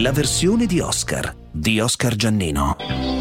la versione di Oscar Giannino.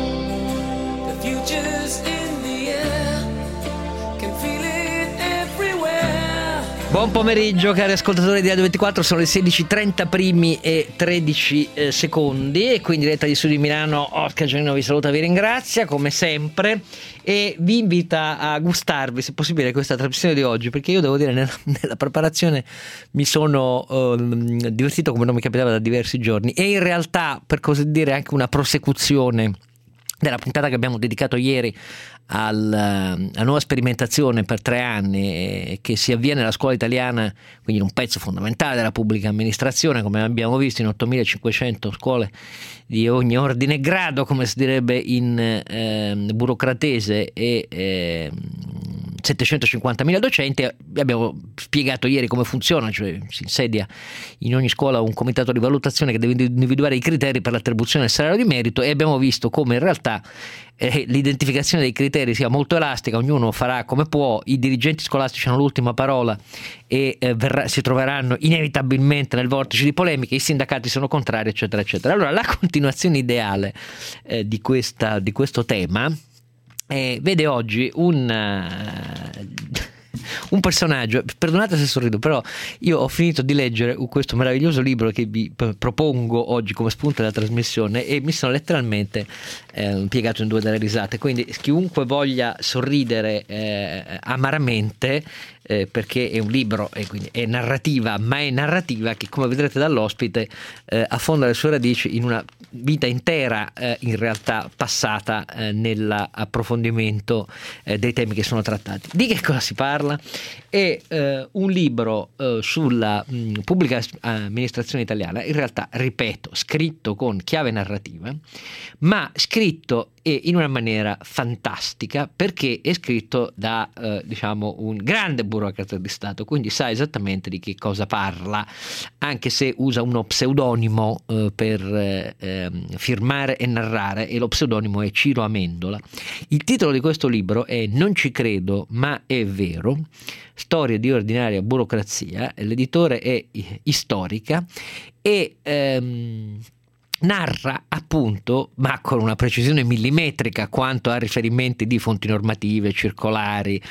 Buon pomeriggio cari ascoltatori di Radio24, sono le 16:30 primi e 13 secondi e quindi diretta di Studi di Milano. Oscar Giannino vi saluta, vi ringrazia come sempre e vi invita a gustarvi se possibile questa trasmissione di oggi, perché io devo dire nella preparazione mi sono divertito come non mi capitava da diversi giorni, e in realtà, per così dire, anche una prosecuzione della puntata che abbiamo dedicato ieri alla nuova sperimentazione per 3 anni che si avvia nella scuola italiana, quindi in un pezzo fondamentale della pubblica amministrazione, come abbiamo visto, in 8.500 scuole di ogni ordine e grado, come si direbbe in burocratese, e 750.000 docenti. Abbiamo spiegato ieri come funziona, cioè si insedia in ogni scuola un comitato di valutazione che deve individuare i criteri per l'attribuzione del salario di merito, e abbiamo visto come in realtà l'identificazione dei criteri sia molto elastica, ognuno farà come può, i dirigenti scolastici hanno l'ultima parola e si troveranno inevitabilmente nel vortice di polemiche, i sindacati sono contrari, eccetera eccetera. Allora la continuazione ideale di questo tema vede oggi un personaggio. Perdonate se sorrido, però io ho finito di leggere questo meraviglioso libro che vi propongo oggi come spunto della trasmissione e mi sono letteralmente piegato in 2 dalle risate, quindi chiunque voglia sorridere amaramente, perché è un libro e quindi è narrativa, ma è narrativa che, come vedrete dall'ospite, affonda le sue radici in una vita intera in realtà passata nell'approfondimento dei temi che sono trattati. Di che cosa si parla? È un libro sulla pubblica amministrazione italiana, in realtà, ripeto, scritto con chiave narrativa, ma scritto in una maniera fantastica, perché è scritto da un grande burocrata di Stato, quindi sa esattamente di che cosa parla, anche se usa uno pseudonimo per firmare e narrare, e lo pseudonimo è Ciro Amendola. Il titolo di questo libro è Non ci credo, ma è vero, storie di ordinaria burocrazia, l'editore è Istorica e narra appunto, ma con una precisione millimetrica quanto a riferimenti di fonti normative, circolari,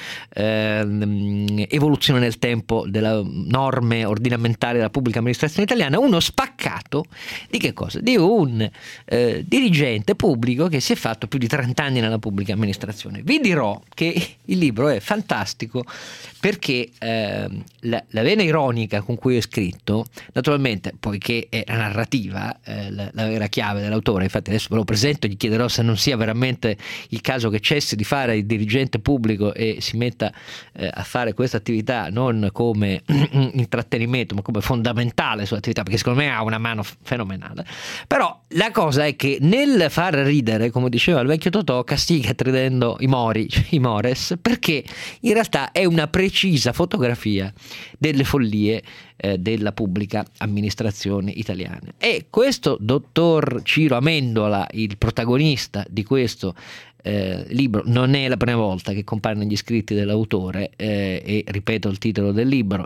evoluzione nel tempo delle norme ordinamentali della pubblica amministrazione italiana, uno spaccato di che cosa? Di un dirigente pubblico che si è fatto più di 30 anni nella pubblica amministrazione. Vi dirò che il libro è fantastico perché la vena ironica con cui è scritto, naturalmente, poiché è la narrativa, la vera chiave dell'autore, infatti adesso ve lo presento e gli chiederò se non sia veramente il caso che cessi di fare il dirigente pubblico e si metta a fare questa attività non come intrattenimento ma come fondamentale sua attività, perché secondo me ha una mano fenomenale. Però la cosa è che nel far ridere, come diceva il vecchio Totò, castiga ridendo i mores, perché in realtà è una precisa fotografia delle follie della pubblica amministrazione italiana. E questo dottor Ciro Amendola, il protagonista di questo libro, non è la prima volta che compare negli scritti dell'autore, e ripeto il titolo del libro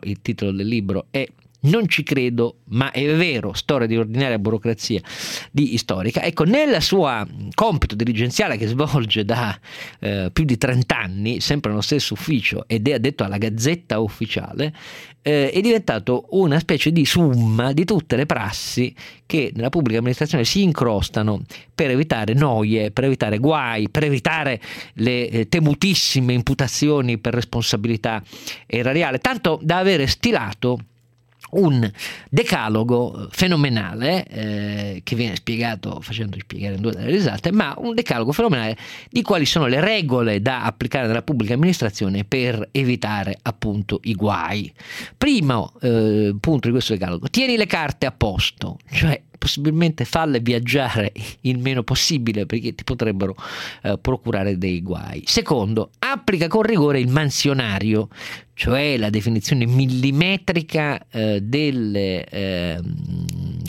è Non ci credo, ma è vero, storia di ordinaria burocrazia di Istorica. Ecco, nella sua compito dirigenziale che svolge da più di 30 anni, sempre nello stesso ufficio, ed è addetto alla Gazzetta Ufficiale, è diventato una specie di summa di tutte le prassi che nella pubblica amministrazione si incrostano per evitare noie, per evitare guai, per evitare le temutissime imputazioni per responsabilità erariale, tanto da avere stilato un decalogo fenomenale che viene spiegato facendo spiegare in 2 delle risate, ma un decalogo fenomenale di quali sono le regole da applicare nella pubblica amministrazione per evitare appunto i guai. Primo punto di questo decalogo: tieni le carte a posto, cioè possibilmente falle viaggiare il meno possibile perché ti potrebbero procurare dei guai. Secondo, applica con rigore il mansionario, cioè la definizione millimetrica delle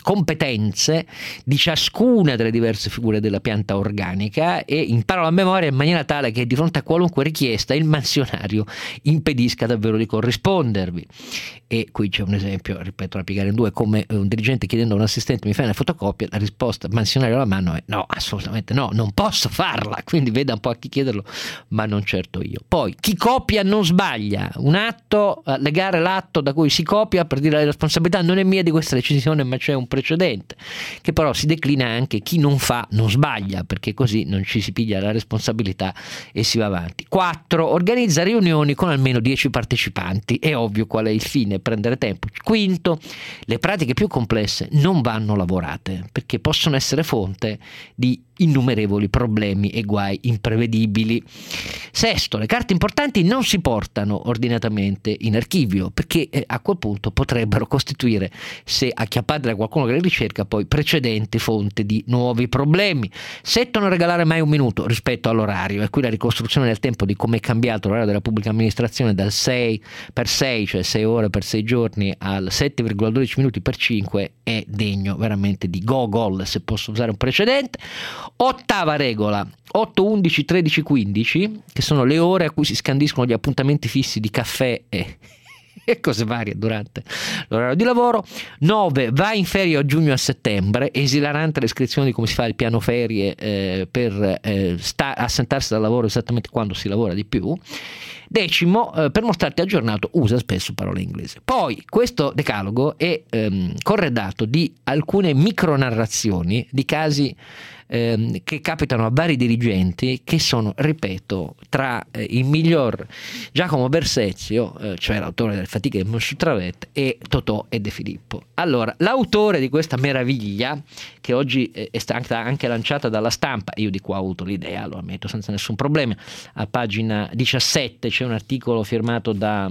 competenze di ciascuna delle diverse figure della pianta organica e imparano a memoria in maniera tale che di fronte a qualunque richiesta il mansionario impedisca davvero di corrispondervi. E qui c'è un esempio, ripeto, da piegare in due, come un dirigente chiedendo a un assistente mi fai una fotocopia, la risposta mansionario alla mano è no, assolutamente no, non posso farla, quindi veda un po' a chi chiederlo, ma non certo io. Poi chi copia non sbaglia, un atto, legare l'atto da cui si copia per dire la responsabilità non è mia di questa decisione ma c'è un precedente, che però si declina anche chi non fa non sbaglia, perché così non ci si piglia la responsabilità e si va avanti. 4. Organizza riunioni con almeno 10 partecipanti, è ovvio qual è il fine, prendere tempo. 5. Le pratiche più complesse non vanno lavorate perché possono essere fonte di innumerevoli problemi e guai imprevedibili. 6. Le carte importanti non si portano ordinatamente in archivio perché a quel punto potrebbero costituire, se acchiappate da qualcuno che le ricerca, poi precedente fonte di nuovi problemi. 7. Non regalare mai un minuto rispetto all'orario, e qui la ricostruzione nel tempo di come è cambiato l'orario della pubblica amministrazione dal 6x6, cioè 6 ore per 6 giorni, al 7,12 minuti per 5 è degno veramente di gogol, se posso usare un precedente. 8ª regola, 8, 11, 13, 15, che sono le ore a cui si scandiscono gli appuntamenti fissi di caffè e cose varie durante l'orario di lavoro. 9. Va in ferie a giugno e a settembre, esilarante l'iscrizione di come si fa il piano ferie per assentarsi dal lavoro esattamente quando si lavora di più. 10. Per mostrarti aggiornato usa spesso parole inglesi. Poi questo decalogo è corredato di alcune micronarrazioni di casi che capitano a vari dirigenti che sono, ripeto, tra il miglior Giacomo Bersezio, cioè l'autore delle Fatiche di Mosciu Travet, e Totò e De Filippo. Allora, l'autore di questa meraviglia, che oggi è stata anche lanciata dalla Stampa, io di qua ho avuto l'idea, lo ammetto senza nessun problema, a pagina 17 c'è un articolo firmato da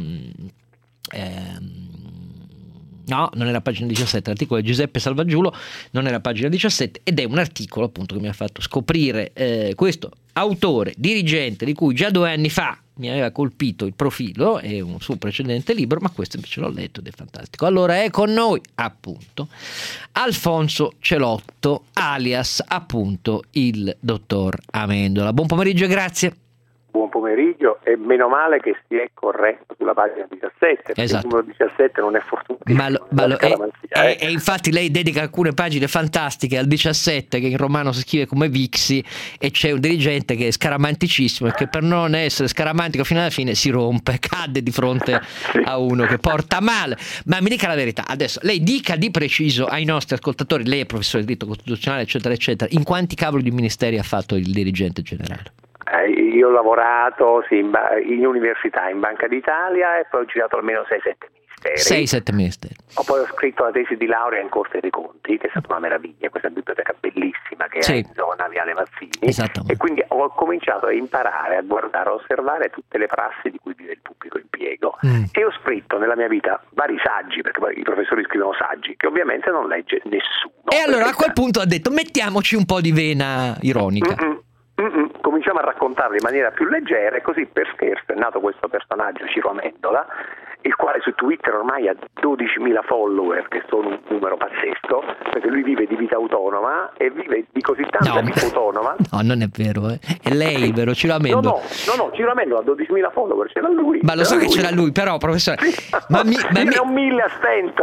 no, non era pagina 17, l'articolo è Giuseppe Salvaggiulo, non era pagina 17, ed è un articolo appunto che mi ha fatto scoprire questo autore, dirigente, di cui già 2 anni fa mi aveva colpito il profilo e un suo precedente libro, ma questo invece l'ho letto ed è fantastico. Allora è con noi appunto Alfonso Celotto, alias appunto il dottor Amendola. Buon pomeriggio e grazie. Buon pomeriggio, e meno male che si è corretto sulla pagina 17, esatto. Il numero 17 non è fortunatissimo. E infatti lei dedica alcune pagine fantastiche al 17, che in romano si scrive come Vixi, e c'è un dirigente che è scaramanticissimo e che per non essere scaramantico fino alla fine si rompe, cade di fronte a uno che porta male. Ma mi dica la verità, adesso lei dica di preciso ai nostri ascoltatori, lei è professore di diritto costituzionale eccetera eccetera, in quanti cavoli di ministeri ha fatto il dirigente generale? Io ho lavorato in università, in Banca d'Italia, e poi ho girato almeno 6-7 ministeri. 6-7 ministeri. Poi ho scritto la tesi di laurea in Corte dei Conti, che è stata una meraviglia, questa biblioteca bellissima che è in zona Viale Mazzini. E quindi ho cominciato a imparare, a guardare, a osservare tutte le prassi di cui vive il pubblico impiego. E ho scritto nella mia vita vari saggi, perché poi i professori scrivono saggi, che ovviamente non legge nessuno. E allora a quel punto ha detto mettiamoci un po' di vena ironica. Cominciamo a raccontarli in maniera più leggera, e così per scherzo è nato questo personaggio, Ciro Amendola, il quale su Twitter ormai ha 12.000 follower, che sono un numero pazzesco, perché lui vive di vita autonoma e vive di così tanta vita autonoma. No, non è vero, è lei il vero Ciro Amendola. No, Ciro Amendola ha 12.000 follower, c'era lui. Ma lo so che c'era lui, però professore, io ne ho 1.000 a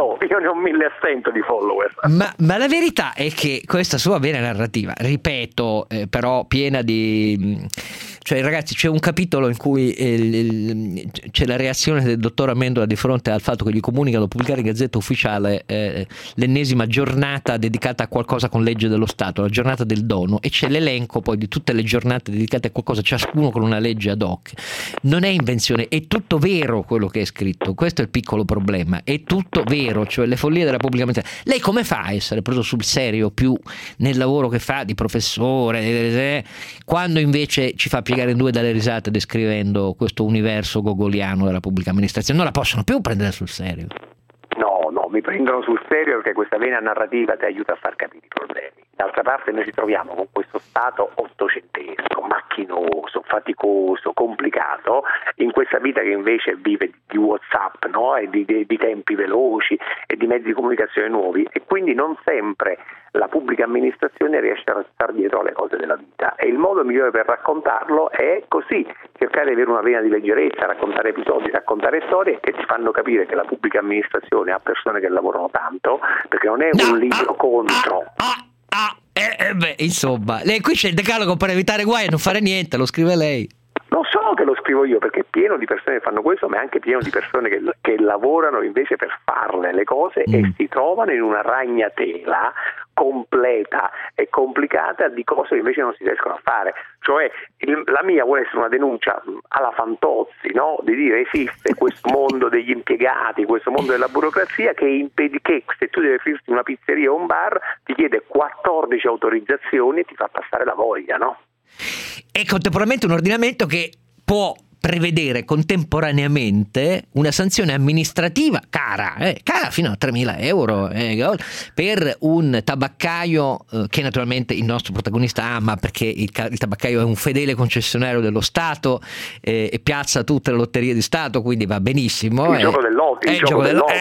stento di follower. Ma la verità è che questa sua vera narrativa, ripeto, però piena di... Cioè ragazzi, c'è un capitolo in cui c'è la reazione del dottor Amendola di fronte al fatto che gli comunicano pubblicare in Gazzetta Ufficiale l'ennesima giornata dedicata a qualcosa con legge dello Stato, la giornata del dono, e c'è l'elenco poi di tutte le giornate dedicate a qualcosa, ciascuno con una legge ad hoc. Non è invenzione, è tutto vero quello che è scritto, questo è il piccolo problema, è tutto vero, cioè le follie della pubblica amministrazione. Lei come fa a essere preso sul serio più nel lavoro che fa di professore, quando invece ci fa piegare in due dalle risate descrivendo questo universo gogoliano della pubblica amministrazione? Non la possono più prendere sul serio. No, mi prendono sul serio perché questa vena narrativa ti aiuta a far capire i problemi. D'altra parte noi ci troviamo con questo Stato ottocentesco, macchinoso, faticoso, complicato, in questa vita che invece vive di WhatsApp, no? E di tempi veloci e di mezzi di comunicazione nuovi, e quindi non sempre la pubblica amministrazione riesce a stare dietro alle cose della vita, e il modo migliore per raccontarlo è così, cercare di avere una vena di leggerezza, raccontare episodi, raccontare storie che ti fanno capire che la pubblica amministrazione ha persone che lavorano tanto, perché non è un libro contro. Insomma, qui c'è il decalogo per evitare guai e non fare niente, lo scrive lei. Non solo che lo scrivo io, perché è pieno di persone che fanno questo, ma è anche pieno di persone che lavorano invece per farle le cose e si trovano in una ragnatela completa e complicata di cose che invece non si riescono a fare. Cioè la mia vuole essere una denuncia alla Fantozzi, no? Di dire esiste questo mondo degli impiegati, questo mondo della burocrazia che impedi che se tu devi aprirti una pizzeria o un bar ti chiede 14 autorizzazioni e ti fa passare la voglia, no? E contemporaneamente un ordinamento che può prevedere contemporaneamente una sanzione amministrativa cara fino a 3.000 euro per un tabaccaio che naturalmente il nostro protagonista ama, perché il tabaccaio è un fedele concessionario dello Stato e piazza tutte le lotterie di Stato, quindi va benissimo. Il gioco dell'otto, il gioco dell'otto,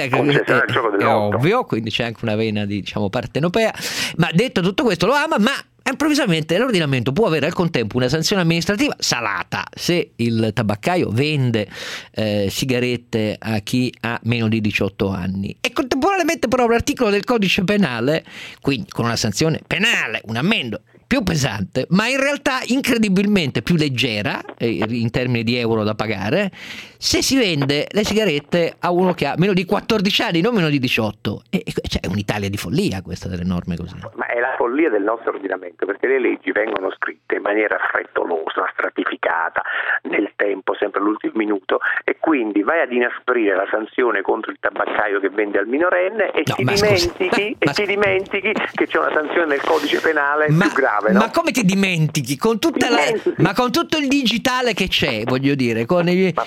è ovvio, quindi c'è anche una vena di partenopea, ma detto tutto questo lo ama, ma improvvisamente l'ordinamento può avere al contempo una sanzione amministrativa salata se il tabaccaio vende sigarette a chi ha meno di 18 anni, e contemporaneamente però l'articolo del codice penale, quindi con una sanzione penale, un ammendo più pesante, ma in realtà incredibilmente più leggera in termini di euro da pagare, se si vende le sigarette a uno che ha meno di 14 anni, non meno di 18. E c'è un'Italia di follia questa delle norme così. Ma è la follia del nostro ordinamento, perché le leggi vengono scritte in maniera frettolosa, stratificata, nel tempo, sempre all'ultimo minuto, e quindi vai ad inasprire la sanzione contro il tabaccaio che vende al minorenne e ti dimentichi che c'è una sanzione nel codice penale più grave. No? Ma come ti dimentichi? Con tutta ma con tutto il digitale che c'è, voglio dire, con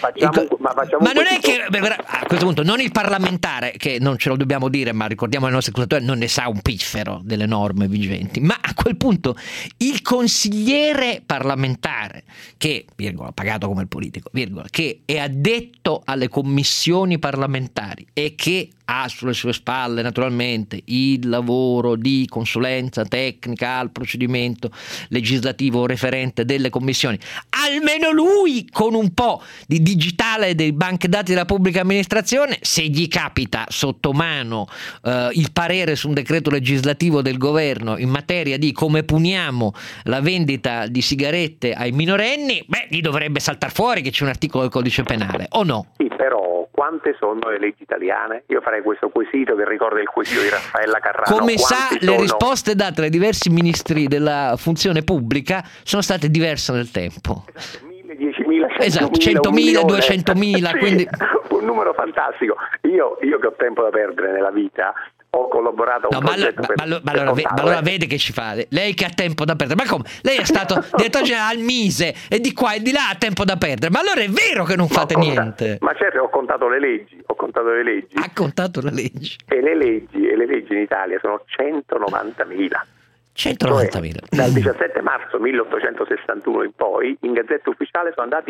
ma non è che a questo punto non il parlamentare, che non ce lo dobbiamo dire, ma ricordiamo ai nostri ascoltatori, non ne sa un piffero delle norme vigenti, ma a quel punto il consigliere parlamentare che, virgola, pagato come il politico, virgola, che è addetto alle commissioni parlamentari e che ha sulle sue spalle naturalmente il lavoro di consulenza tecnica al procedimento legislativo referente delle commissioni, almeno lui con un po' di digitale dei banche dati della pubblica amministrazione, se gli capita sotto mano il parere su un decreto legislativo del governo in materia di come puniamo la vendita di sigarette ai minorenni, gli dovrebbe saltar fuori che c'è un articolo del codice penale, o no? Sì, però quante sono le leggi italiane? Io farei questo quesito che ricorda il quesito di Raffaella Carrano. Come sa, le risposte date dai diversi ministri della funzione pubblica sono state diverse nel tempo. 1.000, 10.000, 100.000, esatto, 100.000, 200.000, sì, quindi un numero fantastico. Io che ho tempo da perdere nella vita ho collaborato a un progetto allora vede che ci fa lei che ha tempo da perdere, ma come? Lei è stato direttore generale al Mise e di qua e di là ha tempo da perdere, ma allora è vero che non fate niente? Ma certo, ho contato le leggi. Ha contato le leggi e le leggi in Italia sono 190.000. 190.000. Cioè, dal 17 marzo 1861 in poi in Gazzetta Ufficiale sono andati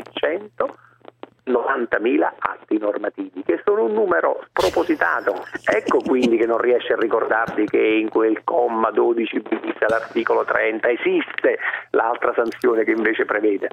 190.000 atti normativi, che sono un numero spropositato. Ecco quindi che non riesce a ricordarsi che in quel comma 12 bis all'articolo 30 esiste l'altra sanzione che invece prevede.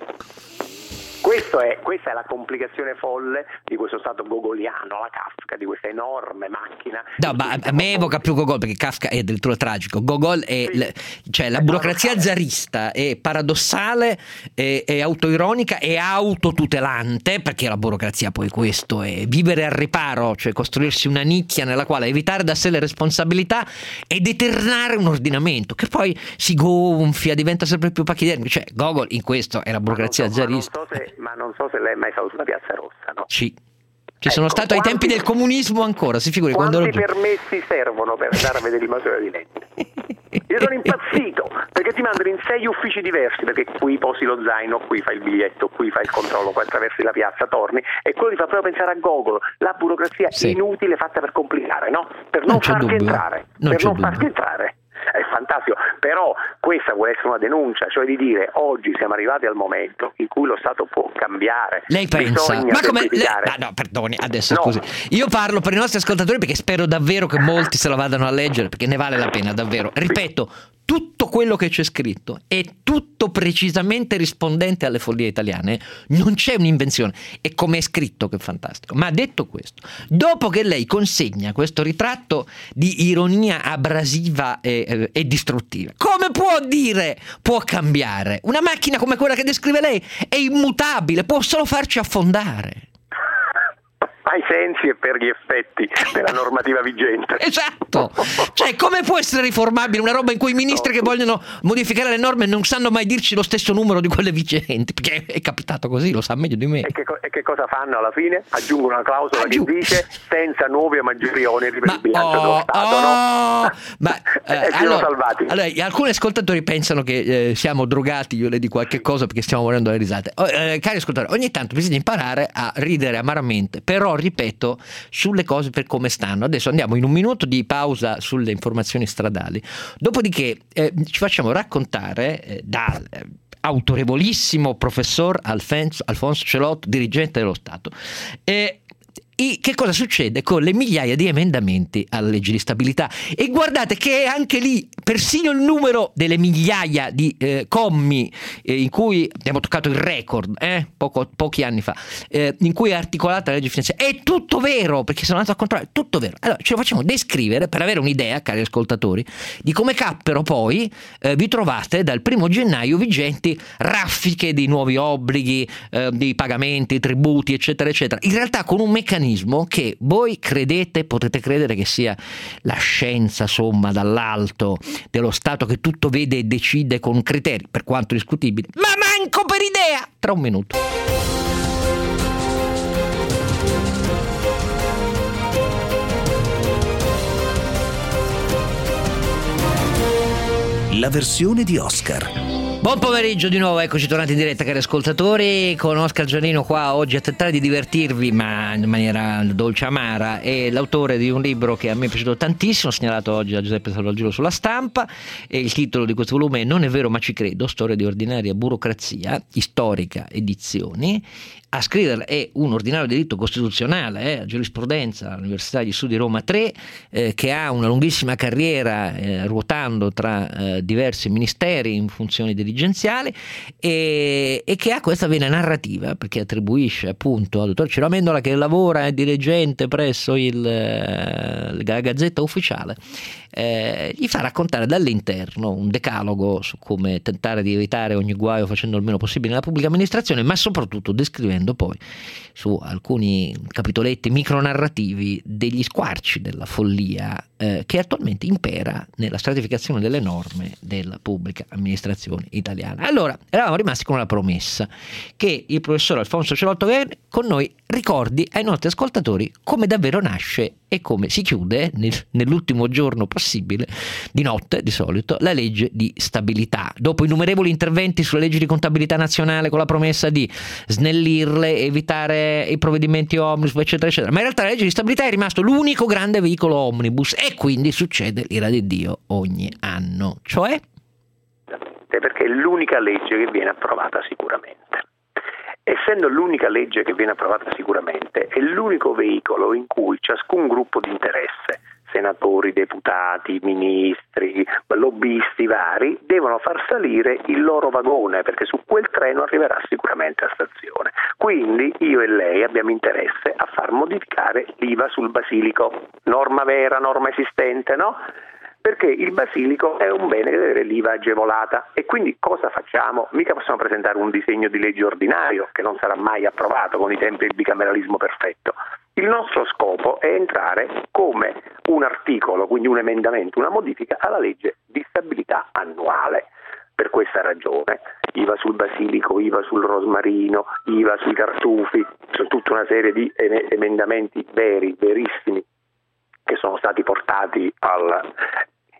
Questa è la complicazione folle di questo stato gogoliano, la Kafka, di questa enorme macchina. No, ma a me evoca più Gogol, perché Kafka è addirittura tragico. Gogol è cioè la burocrazia zarista è paradossale, è autoironica e autotutelante, perché la burocrazia poi questo è vivere al riparo, cioè costruirsi una nicchia nella quale evitare da sé le responsabilità ed eternare un ordinamento che poi si gonfia, diventa sempre più pachidermico. Cioè Gogol in questo è la burocrazia zarista. Ma non so se lei è mai stato sulla Piazza Rossa, no? Sì. Ci sono stato ai tempi del comunismo ancora, si figuri. Quanti permessi servono per andare a vedere il Museo di Lente? Io sono impazzito, perché ti mandano in 6 uffici diversi, perché qui posi lo zaino, qui fai il biglietto, qui fai il controllo, poi attraversi la piazza, torni, e quello ti fa proprio pensare a Google, la burocrazia inutile fatta per complicare, no? Per non farti entrare, farti entrare. È fantastico, però questa vuole essere una denuncia, cioè di dire oggi siamo arrivati al momento in cui lo Stato può cambiare. Lei pensa? Ma come? No, perdoni, adesso scusi. Io parlo per i nostri ascoltatori perché spero davvero che molti se la vadano a leggere, perché ne vale la pena davvero. Ripeto, tutto quello che c'è scritto è tutto precisamente rispondente alle follie italiane, non c'è un'invenzione, e come è scritto che è fantastico. Ma detto questo, dopo che lei consegna questo ritratto di ironia abrasiva e distruttiva, come può dire può cambiare? Una macchina come quella che descrive lei è immutabile, può solo farci affondare. Ai sensi e per gli effetti della normativa vigente. Esatto. Cioè, come può essere riformabile una roba in cui i ministri che vogliono modificare le norme non sanno mai dirci lo stesso numero di quelle vigenti? Perché è capitato così, lo sa meglio di me. E che cosa fanno alla fine? Aggiungono una clausola che dice senza nuovi o maggiori oneri per il bilancio dello Stato, no? Ma allora, alcuni ascoltatori pensano che siamo drogati, io le dico qualche cosa perché stiamo morendo alle risate. Cari ascoltatori, ogni tanto bisogna imparare a ridere amaramente, però ripeto, sulle cose per come stanno. Adesso andiamo in un minuto di pausa sulle informazioni stradali, dopodiché ci facciamo raccontare dal autorevolissimo professor Alfonso Celotto, dirigente dello Stato, che cosa succede con le migliaia di emendamenti alla legge di stabilità. E guardate che anche lì persino il numero delle migliaia di commi in cui abbiamo toccato il record pochi anni fa, in cui è articolata la legge finanziaria, è tutto vero, perché sono andato a controllare, tutto vero. Allora ce lo facciamo descrivere per avere un'idea, cari ascoltatori, di come cappero poi vi trovate dal 1° gennaio vigenti raffiche di nuovi obblighi, di pagamenti, tributi, eccetera eccetera, in realtà con un meccanismo che voi potete credere che sia la scienza, somma, dall'alto dello Stato, che tutto vede e decide con criteri, per quanto discutibili, ma manco per idea. Tra un minuto. La versione di Oscar. Buon pomeriggio di nuovo, eccoci tornati in diretta, cari ascoltatori, con Oscar Giannino qua oggi a tentare di divertirvi, ma in maniera dolce amara. È l'autore di un libro che a me è piaciuto tantissimo, segnalato oggi da Giuseppe Salvagiro sulla Stampa, e il titolo di questo volume è Non è vero ma ci credo, storia di ordinaria burocrazia, Storica Edizioni. A scriverla è un ordinario di diritto costituzionale, a giurisprudenza all'Università degli Studi Roma 3, che ha una lunghissima carriera ruotando tra diversi ministeri in funzioni dirigenziali, e che ha questa vena narrativa, perché attribuisce appunto al dottor Ciro Amendola, che lavora dirigente presso la Gazzetta Ufficiale, gli fa raccontare dall'interno un decalogo su come tentare di evitare ogni guaio facendo il meno possibile nella pubblica amministrazione, ma soprattutto descrivendo poi su alcuni capitoletti micronarrativi degli squarci della follia che attualmente impera nella stratificazione delle norme della pubblica amministrazione italiana. Allora, eravamo rimasti con la promessa che il professor Alfonso Celotto con noi ricordi ai nostri ascoltatori come davvero nasce e come si chiude nell'ultimo giorno possibile, di notte di solito, la legge di stabilità. Dopo innumerevoli interventi sulla legge di contabilità nazionale con la promessa di snellirle, evitare i provvedimenti omnibus, eccetera eccetera, ma in realtà la legge di stabilità è rimasto l'unico grande veicolo omnibus, e quindi succede l'ira di Dio ogni anno, cioè? Perché è l'unica legge che viene approvata sicuramente. Essendo l'unica legge che viene approvata sicuramente, è l'unico veicolo in cui ciascun gruppo di interesse, senatori, deputati, ministri, lobbisti vari, devono far salire il loro vagone, perché su quel treno arriverà sicuramente a stazione. Quindi io e lei abbiamo interesse a far modificare l'IVA sul basilico, norma vera, norma esistente, no? Perché il basilico è un bene che deve avere l'IVA agevolata, e quindi cosa facciamo? Mica possiamo presentare un disegno di legge ordinario che non sarà mai approvato con i tempi del bicameralismo perfetto. Il nostro scopo è entrare come un articolo, quindi un emendamento, una modifica alla legge di stabilità annuale. Per questa ragione IVA sul basilico, IVA sul rosmarino, IVA sui tartufi, su tutta una serie di emendamenti veri, verissimi, che sono stati portati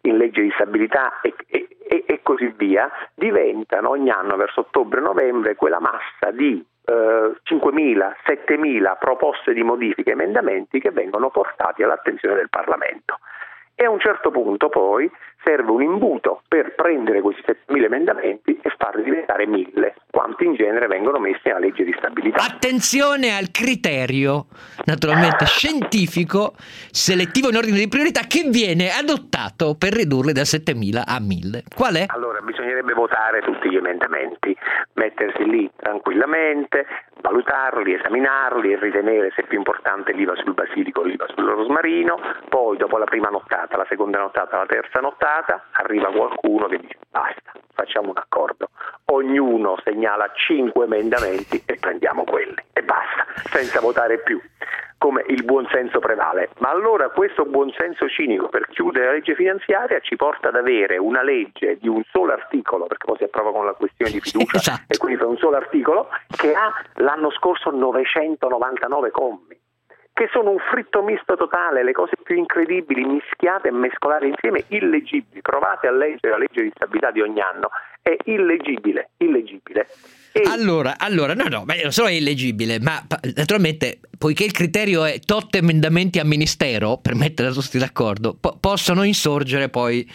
in legge di stabilità e così via, diventano ogni anno verso ottobre-novembre quella massa di 5.000, 7.000 proposte di modifiche e emendamenti che vengono portati all'attenzione del Parlamento. E a un certo punto poi serve un imbuto per prendere questi 7.000 emendamenti e farli diventare 1.000, quanti in genere vengono messi nella legge di stabilità. Attenzione al criterio, naturalmente scientifico, selettivo in ordine di priorità, che viene adottato per ridurli da 7.000 a 1.000. Qual è? Allora, bisognerebbe votare tutti gli emendamenti, mettersi lì tranquillamente, valutarli, esaminarli e ritenere se è più importante l'IVA sul basilico o l'IVA sul rosmarino. Poi dopo la prima nottata, la seconda nottata, la terza nottata, arriva qualcuno che dice basta, facciamo un accordo, ognuno segnala 5 emendamenti e prendiamo quelli e basta, senza votare più, come il buonsenso prevale. Ma allora questo buonsenso cinico per chiudere la legge finanziaria ci porta ad avere una legge di un solo articolo, perché poi si approva con la questione di fiducia, esatto. E quindi per un solo articolo, che ha l'anno scorso 999 commi, che sono un fritto misto totale, le cose più incredibili mischiate e mescolate insieme, illeggibili. Provate a leggere la legge di stabilità di ogni anno, è illeggibile. E Allora, no, ma non solo è illeggibile, ma naturalmente, poiché il criterio è tot emendamenti a ministero, per mettere tutti d'accordo, possono insorgere poi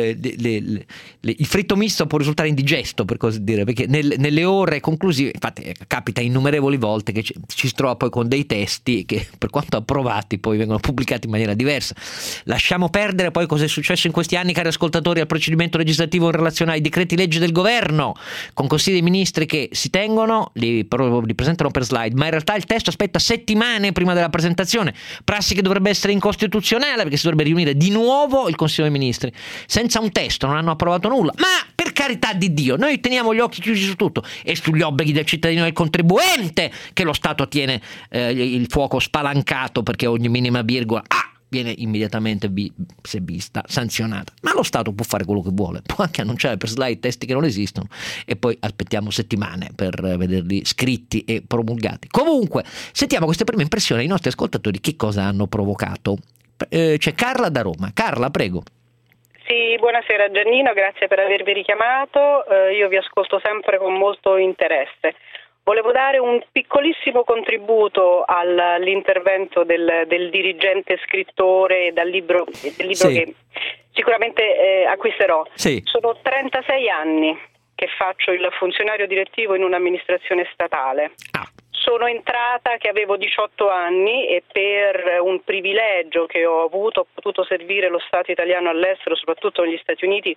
il fritto misto può risultare indigesto, per così dire, perché nelle ore conclusive, infatti capita innumerevoli volte che ci si trova poi con dei testi che, per quanto approvati, poi vengono pubblicati in maniera diversa. Lasciamo perdere poi cosa è successo in questi anni, cari ascoltatori, al procedimento legislativo in relazione ai decreti legge del governo, con consigli dei ministri che si tengono, li presentano per slide, ma in realtà il testo aspetta settimane prima della presentazione, prassi che dovrebbe essere incostituzionale, perché si dovrebbe riunire di nuovo il Consiglio dei Ministri senza un testo, non hanno approvato nulla. Ma per carità di Dio, noi teniamo gli occhi chiusi su tutto e sugli obblighi del cittadino e del contribuente, che lo Stato tiene il fuoco spalancato, perché ogni minima virgola viene immediatamente, se vista, sanzionata. Ma lo Stato può fare quello che vuole, può anche annunciare per slide testi che non esistono e poi aspettiamo settimane per vederli scritti e promulgati. Comunque, sentiamo queste prime impressioni ai nostri ascoltatori, che cosa hanno provocato. C'è Carla da Roma. Carla, prego. Sì, buonasera Giannino, grazie per avervi richiamato. Io vi ascolto sempre con molto interesse. Volevo dare un piccolissimo contributo all'intervento del dirigente scrittore del libro sì, che sicuramente acquisterò. Sì. Sono 36 anni che faccio il funzionario direttivo in un'amministrazione statale. Sono entrata che avevo 18 anni e per un privilegio che ho avuto ho potuto servire lo Stato italiano all'estero, soprattutto negli Stati Uniti,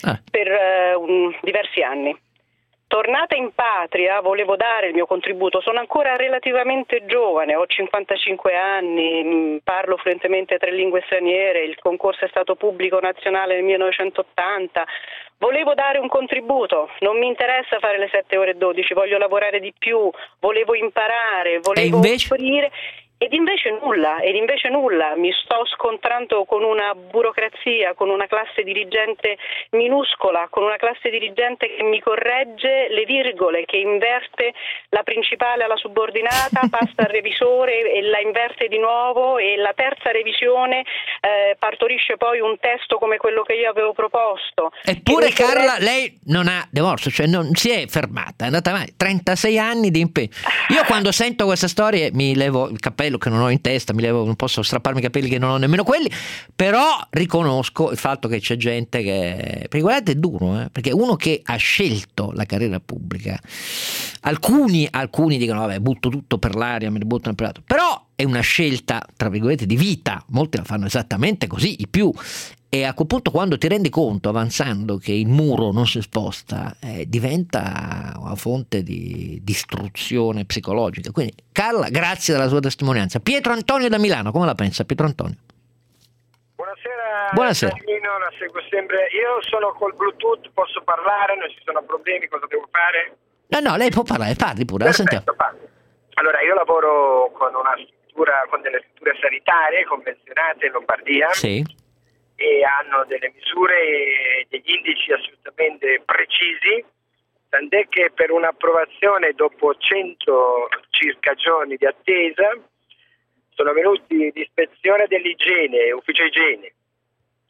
per diversi anni. Tornata in patria volevo dare il mio contributo, sono ancora relativamente giovane, ho 55 anni, parlo fluentemente 3 lingue straniere, il concorso è stato pubblico nazionale nel 1980, volevo dare un contributo, non mi interessa fare le 7 ore e 12, voglio lavorare di più, volevo imparare, volevo offrire. Ed invece nulla, mi sto scontrando con una burocrazia, con una classe dirigente minuscola, con una classe dirigente che mi corregge le virgole, che inverte la principale alla subordinata, passa al revisore e la inverte di nuovo, e la terza revisione partorisce poi un testo come quello che io avevo proposto. Eppure Carla, lei non ha demorso, cioè non si è fermata, è andata avanti, 36 anni di impegno. Io quando sento queste storie mi levo il cappello che non ho in testa, non posso strapparmi i capelli che non ho nemmeno quelli, però riconosco il fatto che c'è gente che, perché guardate, è duro, perché uno che ha scelto la carriera pubblica, alcuni dicono vabbè, butto tutto per l'aria, me ne buttano per l'altro, però è una scelta tra virgolette di vita, molti la fanno esattamente così, i più. E a quel punto, quando ti rendi conto, avanzando, che il muro non si sposta, diventa una fonte di distruzione psicologica. Quindi, Carla, grazie della sua testimonianza. Pietro Antonio da Milano, come la pensa Pietro Antonio? Buonasera. Giannino, la seguo sempre. Io sono col Bluetooth, posso parlare, non ci sono problemi, cosa devo fare? No, lei può parlare, parli pure, la sentiamo. Allora, io lavoro con delle strutture sanitarie convenzionate in Lombardia. Sì. E hanno delle misure e degli indici assolutamente precisi, tant'è che per un'approvazione dopo 100 circa giorni di attesa sono venuti l'ispezione dell'igiene, ufficio igiene,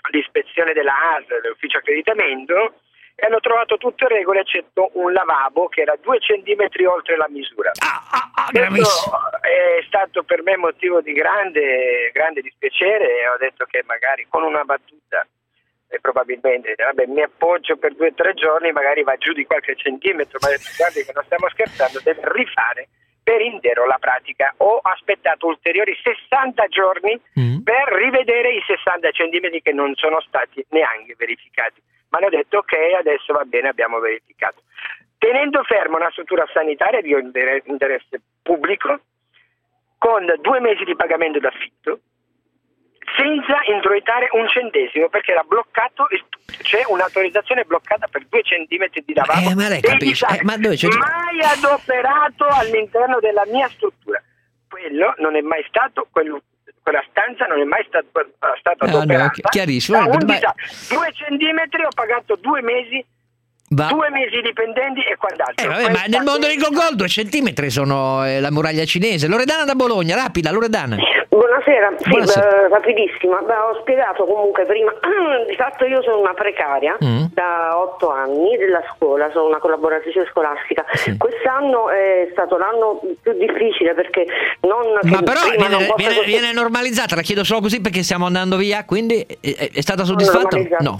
l'ispezione della ASL, l'ufficio accreditamento, e hanno trovato tutto in regola eccetto un lavabo che era 2 centimetri oltre la misura. Questo è stato per me motivo di grande dispiacere, e ho detto che magari con una battuta probabilmente mi appoggio per 2 o 3 giorni, magari va giù di qualche centimetro, ma ho detto guardi che non stiamo scherzando, deve rifare per intero la pratica. Ho aspettato ulteriori 60 giorni per rivedere i 60 centimetri che non sono stati neanche verificati. Ma hanno detto ok, adesso va bene, abbiamo verificato. Tenendo ferma una struttura sanitaria di interesse pubblico, con 2 mesi di pagamento d'affitto, senza introitare un centesimo, perché era bloccato, c'è un'autorizzazione bloccata per 2 centimetri di lavabo. Ma lei capisce? Ma dove c'è? Mai adoperato all'interno della mia struttura. Quello non è mai stato, quella stanza non è mai stata adoperata. No, chiarissimo. 2 centimetri, ho pagato 2 mesi. 2 mesi dipendenti e quant'altro. Ma nel mondo del Gogol 2 centimetri sono la muraglia cinese. Loredana da Bologna, rapida, Loredana. Buonasera, Buonasera. Rapidissima. Ho spiegato comunque prima, di fatto io sono una precaria da 8 anni della scuola, sono una collaboratrice scolastica. Sì. Quest'anno è stato l'anno più difficile perché Ma però viene normalizzata, la chiedo solo così perché stiamo andando via, quindi è stata soddisfatta? No.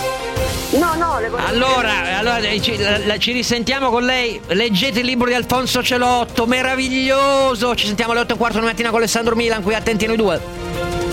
Allora ci risentiamo con lei. Leggete il libro di Alfonso Celotto, meraviglioso. Ci sentiamo alle 8:15 mattina con Alessandro Milan qui Attenti a Noi Due.